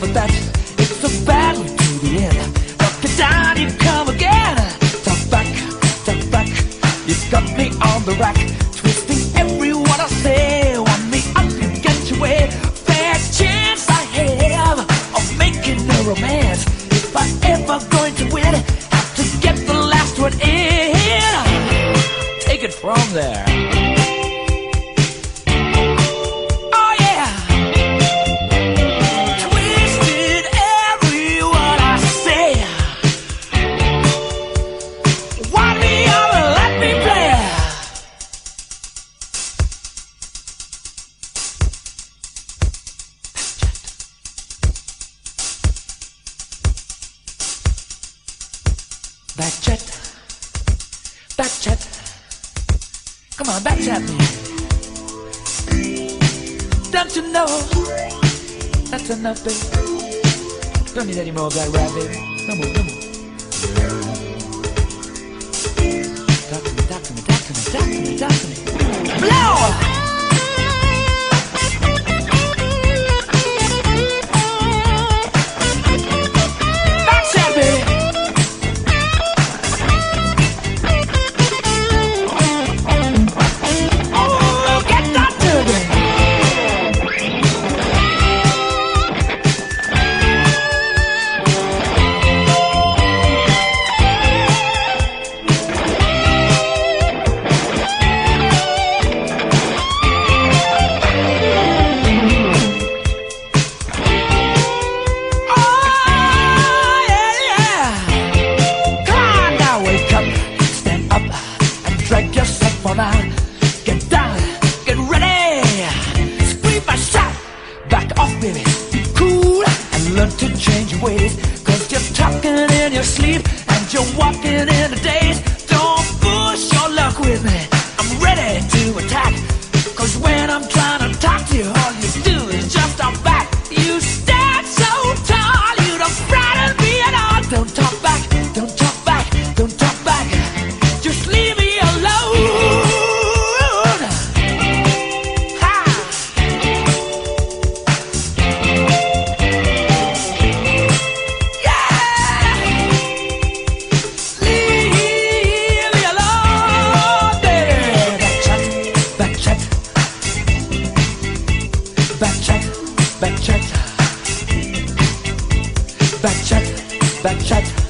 for that. It's so bad way to the end. Knock it down, you come again. Talk back, you've got me on the rack, twisting every word I say. Want me up, you get your way. Fair chance I have of making a romance. If I ever going to win, have to get the last one in. Take it from there. Back chat, come on, back chat me. Don't you know, that's enough, baby. Don't need any more of that rap, baby. No more, no more. Talk to me, talk to me, talk to me, talk to me, talk to me. Blow! Get down, get ready. Scream my shot, back off, baby. Be cool and learn to change your ways. Cause you're talking in your sleep and you're walking in the days. Don't push your luck with me, I'm ready to attack. Cause when I'm trying to talk to you, all you do is just talk back. You stand so tall, you don't frighten me at all. Don't talk back, don't talk back, don't talk back. Just leave me alone. Back chat, back chat.